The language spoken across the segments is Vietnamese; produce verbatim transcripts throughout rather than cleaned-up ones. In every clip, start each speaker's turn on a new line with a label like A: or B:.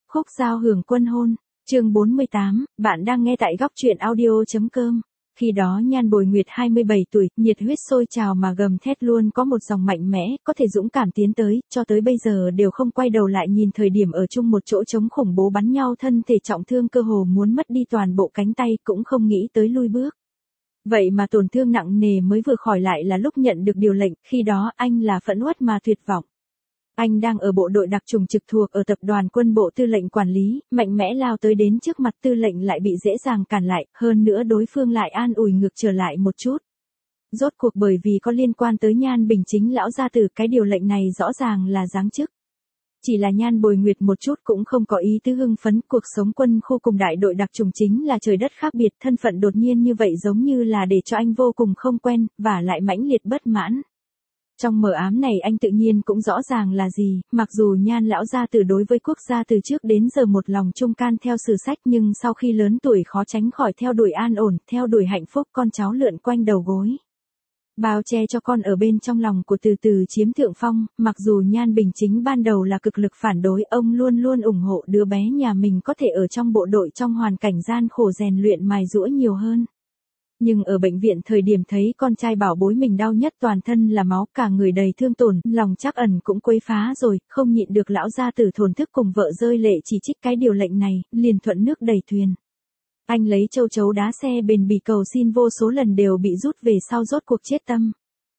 A: Khúc giao hưởng quân hôn, chương bốn mươi tám, bạn đang nghe tại góc truyện audio.com. Khi đó Nhan Bồi Nguyệt hai mươi bảy tuổi, nhiệt huyết sôi trào mà gầm thét luôn có một dòng mạnh mẽ, có thể dũng cảm tiến tới, cho tới bây giờ đều không quay đầu lại nhìn thời điểm ở chung một chỗ chống khủng bố bắn nhau thân thể trọng thương cơ hồ muốn mất đi toàn bộ cánh tay cũng không nghĩ tới lui bước. Vậy mà tổn thương nặng nề mới vừa khỏi lại là lúc nhận được điều lệnh, khi đó anh là phẫn uất mà tuyệt vọng. Anh đang ở bộ đội đặc chủng trực thuộc ở tập đoàn quân bộ tư lệnh quản lý, mạnh mẽ lao tới đến trước mặt tư lệnh lại bị dễ dàng cản lại, hơn nữa đối phương lại an ủi ngược trở lại một chút. Rốt cuộc bởi vì có liên quan tới Nhan Bình Chính lão gia tử, cái điều lệnh này rõ ràng là giáng chức. Chỉ là Nhan Bồi Nguyệt một chút cũng không có ý tứ hưng phấn, cuộc sống quân khu cùng đại đội đặc chủng chính là trời đất khác biệt, thân phận đột nhiên như vậy giống như là để cho anh vô cùng không quen, và lại mãnh liệt bất mãn. Trong mờ ám này anh tự nhiên cũng rõ ràng là gì, mặc dù Nhan lão gia tử đối với quốc gia từ trước đến giờ một lòng trung can theo sử sách, nhưng sau khi lớn tuổi khó tránh khỏi theo đuổi an ổn, theo đuổi hạnh phúc, con cháu lượn quanh đầu gối. Bao che cho con ở bên trong lòng của từ từ chiếm thượng phong, mặc dù Nhan Bình Chính ban đầu là cực lực phản đối, ông luôn luôn ủng hộ đứa bé nhà mình có thể ở trong bộ đội trong hoàn cảnh gian khổ rèn luyện mài giũa nhiều hơn. Nhưng ở bệnh viện thời điểm thấy con trai bảo bối mình đau nhất toàn thân là máu, cả người đầy thương tổn, lòng trắc ẩn cũng quấy phá rồi, không nhịn được lão gia tử thổn thức cùng vợ rơi lệ chỉ trích cái điều lệnh này, liền thuận nước đẩy thuyền. Anh lấy châu chấu đá xe bền bỉ cầu xin vô số lần đều bị rút về sau, rốt cuộc chết tâm.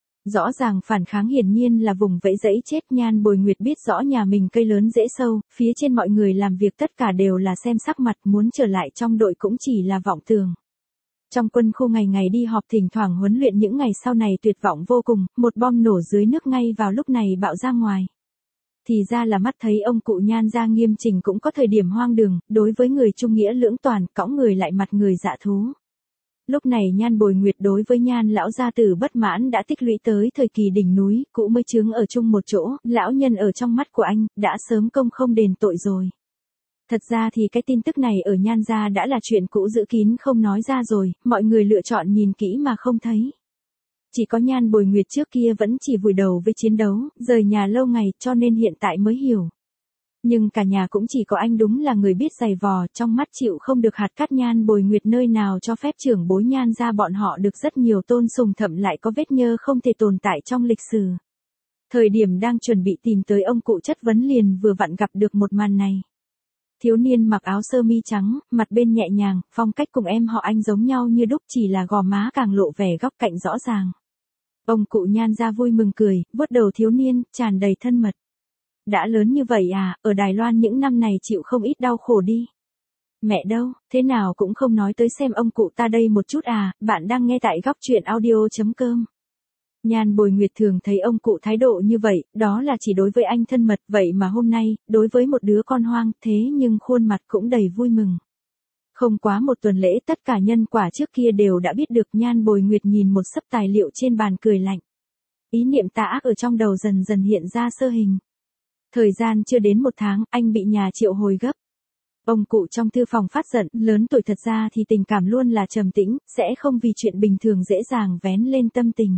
A: Rõ ràng phản kháng hiển nhiên là vùng vẫy dẫy chết. Nhan Bồi Nguyệt biết rõ nhà mình cây lớn rễ sâu, phía trên mọi người làm việc tất cả đều là xem sắc mặt, muốn trở lại trong đội cũng chỉ là vọng tưởng. Trong quân khu ngày ngày đi họp thỉnh thoảng huấn luyện những ngày sau này tuyệt vọng vô cùng, một bom nổ dưới nước ngay vào lúc này bạo ra ngoài. Thì ra là mắt thấy ông cụ Nhan gia nghiêm chỉnh cũng có thời điểm hoang đường, đối với người trung nghĩa lưỡng toàn, cõng người lại mặt người dạ thú. Lúc này Nhan Bồi Nguyệt đối với Nhan lão gia tử bất mãn đã tích lũy tới thời kỳ đỉnh núi, cũ mới chướng ở chung một chỗ, lão nhân ở trong mắt của anh, đã sớm công không đền tội rồi. Thật ra thì cái tin tức này ở Nhan gia đã là chuyện cũ giữ kín không nói ra rồi, mọi người lựa chọn nhìn kỹ mà không thấy. Chỉ có Nhan Bồi Nguyệt trước kia vẫn chỉ vùi đầu với chiến đấu, rời nhà lâu ngày cho nên hiện tại mới hiểu. Nhưng cả nhà cũng chỉ có anh đúng là người biết giày vò, trong mắt chịu không được hạt cát. Nhan Bồi Nguyệt nơi nào cho phép trưởng bối Nhan gia bọn họ được rất nhiều tôn sùng, thậm lại có vết nhơ không thể tồn tại trong lịch sử. Thời điểm đang chuẩn bị tìm tới ông cụ chất vấn liền vừa vặn gặp được một màn này. Thiếu niên mặc áo sơ mi trắng, mặt bên nhẹ nhàng, phong cách cùng em họ anh giống nhau như đúc, chỉ là gò má càng lộ vẻ góc cạnh rõ ràng. Ông cụ Nhan gia vui mừng cười, vuốt đầu thiếu niên, tràn đầy thân mật. Đã lớn như vậy à, ở Đài Loan những năm này chịu không ít đau khổ đi. Mẹ đâu, thế nào cũng không nói tới xem ông cụ ta đây một chút à, bạn đang nghe tại góc truyện audio.com. Nhan Bồi Nguyệt thường thấy ông cụ thái độ như vậy, đó là chỉ đối với anh thân mật, vậy mà hôm nay, đối với một đứa con hoang, thế nhưng khuôn mặt cũng đầy vui mừng. Không quá một tuần lễ tất cả nhân quả trước kia đều đã biết được. Nhan Bồi Nguyệt nhìn một xấp tài liệu trên bàn cười lạnh. Ý niệm tà ác ở trong đầu dần dần hiện ra sơ hình. Thời gian chưa đến một tháng, anh bị nhà triệu hồi gấp. Ông cụ trong thư phòng phát giận, lớn tuổi thật ra thì tình cảm luôn là trầm tĩnh, sẽ không vì chuyện bình thường dễ dàng vén lên tâm tình.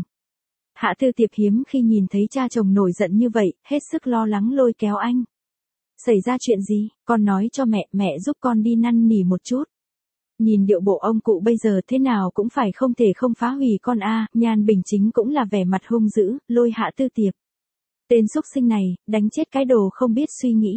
A: Hạ Tư Tiệp hiếm khi nhìn thấy cha chồng nổi giận như vậy, hết sức lo lắng lôi kéo anh. Xảy ra chuyện gì, con nói cho mẹ, mẹ giúp con đi năn nỉ một chút. Nhìn điệu bộ ông cụ bây giờ thế nào cũng phải không thể không phá hủy con a. Nhan Bình Chính cũng là vẻ mặt hung dữ, lôi Hạ Tư Tiệp. Tên xúc sinh này, đánh chết cái đồ không biết suy nghĩ.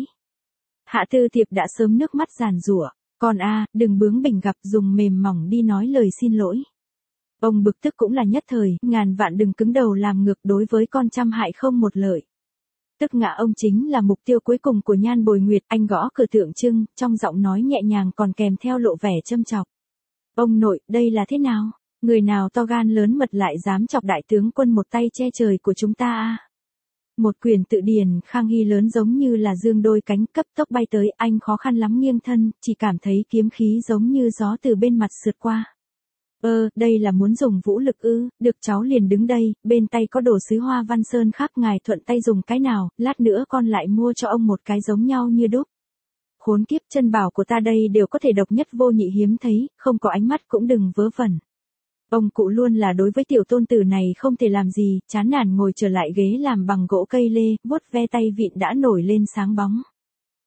A: Hạ Tư Tiệp đã sớm nước mắt giàn giụa, con a, đừng bướng bỉnh, gặp dùng mềm mỏng đi nói lời xin lỗi. Ông bực tức cũng là nhất thời, ngàn vạn đừng cứng đầu làm ngược, đối với con trăm hại không một lợi. Tức ngã ông chính là mục tiêu cuối cùng của Nhan Bồi Nguyệt, anh gõ cửa tượng trưng, trong giọng nói nhẹ nhàng còn kèm theo lộ vẻ châm chọc. Ông nội, đây là thế nào? Người nào to gan lớn mật lại dám chọc đại tướng quân một tay che trời của chúng ta a? Một quyển tự điển Khang Hy lớn giống như là dương đôi cánh cấp tốc bay tới, anh khó khăn lắm nghiêng thân, chỉ cảm thấy kiếm khí giống như gió từ bên mặt sượt qua. Ơ, đây là muốn dùng vũ lực ư? Được, cháu liền đứng đây, bên tay có đồ sứ hoa văn sơn khác, ngài thuận tay dùng cái nào, lát nữa con lại mua cho ông một cái giống nhau như đúc. Khốn kiếp, chân bảo của ta đây đều có thể độc nhất vô nhị hiếm thấy, không có ánh mắt cũng đừng vớ vẩn. Ông cụ luôn là đối với tiểu tôn tử này không thể làm gì, chán nản ngồi trở lại ghế làm bằng gỗ cây lê, vuốt ve tay vịn đã nổi lên sáng bóng.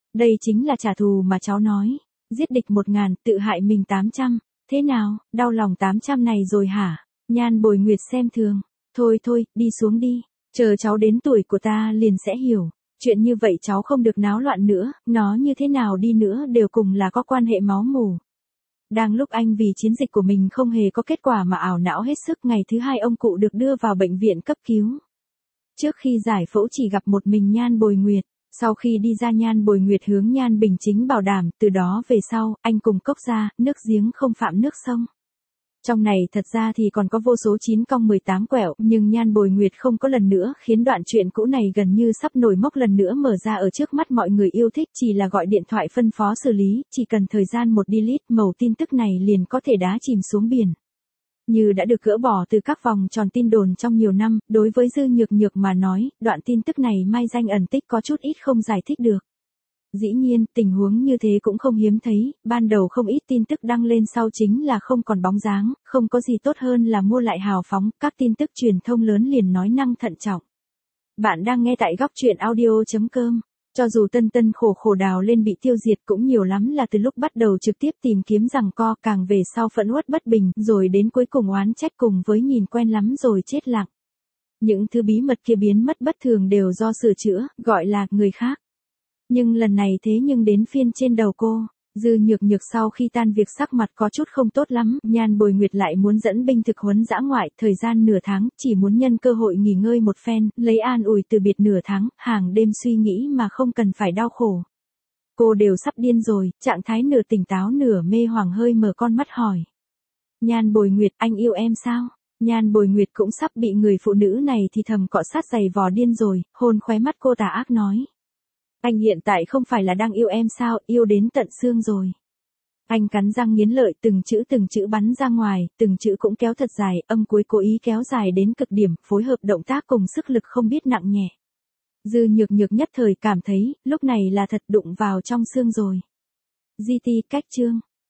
A: Đây chính là trả thù mà cháu nói. Giết địch một ngàn, tự hại mình tám trăm. Thế nào, đau lòng tám trăm này rồi hả? Nhan Bồi Nguyệt xem thường. Thôi thôi, đi xuống đi. Chờ cháu đến tuổi của ta liền sẽ hiểu. Chuyện như vậy cháu không được náo loạn nữa, nó như thế nào đi nữa đều cùng là có quan hệ máu mủ. Đang lúc anh vì chiến dịch của mình không hề có kết quả mà ảo não hết sức, ngày thứ hai ông cụ được đưa vào bệnh viện cấp cứu. Trước khi giải phẫu chỉ gặp một mình Nhan Bồi Nguyệt. Sau khi đi ra Nhan Bồi Nguyệt hướng Nhan Bình Chính bảo đảm, từ đó về sau, anh cùng Cốc gia, nước giếng không phạm nước sông. Trong này thật ra thì còn có vô số chín cong mười tám quẹo, nhưng Nhan Bồi Nguyệt không có lần nữa khiến đoạn chuyện cũ này gần như sắp nổi mốc lần nữa mở ra ở trước mắt mọi người yêu thích, chỉ là gọi điện thoại phân phó xử lý, chỉ cần thời gian một delete, mẩu tin tức này liền có thể đá chìm xuống biển. Như đã được gỡ bỏ từ các vòng tròn tin đồn trong nhiều năm, đối với Dư Nhược Nhược mà nói, đoạn tin tức này mai danh ẩn tích có chút ít không giải thích được. Dĩ nhiên, tình huống như thế cũng không hiếm thấy, ban đầu không ít tin tức đăng lên sau chính là không còn bóng dáng, không có gì tốt hơn là mua lại hào phóng, các tin tức truyền thông lớn liền nói năng thận trọng. Bạn đang nghe tại góc truyện audio chấm com. Cho dù tân tân khổ khổ đào lên bị tiêu diệt cũng nhiều lắm là từ lúc bắt đầu trực tiếp tìm kiếm giằng co, càng về sau phẫn uất bất bình, rồi đến cuối cùng oán trách cùng với nhìn quen lắm rồi chết lặng. Những thứ bí mật kia biến mất bất thường đều do sửa chữa, gọi là người khác. Nhưng lần này thế nhưng đến phiên trên đầu cô. Dư Nhược Nhược sau khi tan việc sắc mặt có chút không tốt lắm, Nhan Bồi Nguyệt lại muốn dẫn binh thực huấn dã ngoại, thời gian nửa tháng, chỉ muốn nhân cơ hội nghỉ ngơi một phen, lấy an ủi từ biệt nửa tháng, hàng đêm suy nghĩ mà không cần phải đau khổ. Cô đều sắp điên rồi, trạng thái nửa tỉnh táo nửa mê hoàng hơi mở con mắt hỏi. Nhan Bồi Nguyệt, anh yêu em sao? Nhan Bồi Nguyệt cũng sắp bị người phụ nữ này thì thầm cọ sát giày vò điên rồi, hôn khóe mắt cô tà ác nói. Anh hiện tại không phải là đang yêu em sao, yêu đến tận xương rồi. Anh cắn răng nghiến lợi, từng chữ từng chữ bắn ra ngoài, từng chữ cũng kéo thật dài, âm cuối cố ý kéo dài đến cực điểm, phối hợp động tác cùng sức lực không biết nặng nhẹ. Dư Nhược Nhược nhất thời cảm thấy, lúc này là thật đụng vào trong xương rồi. giê tê cách chương.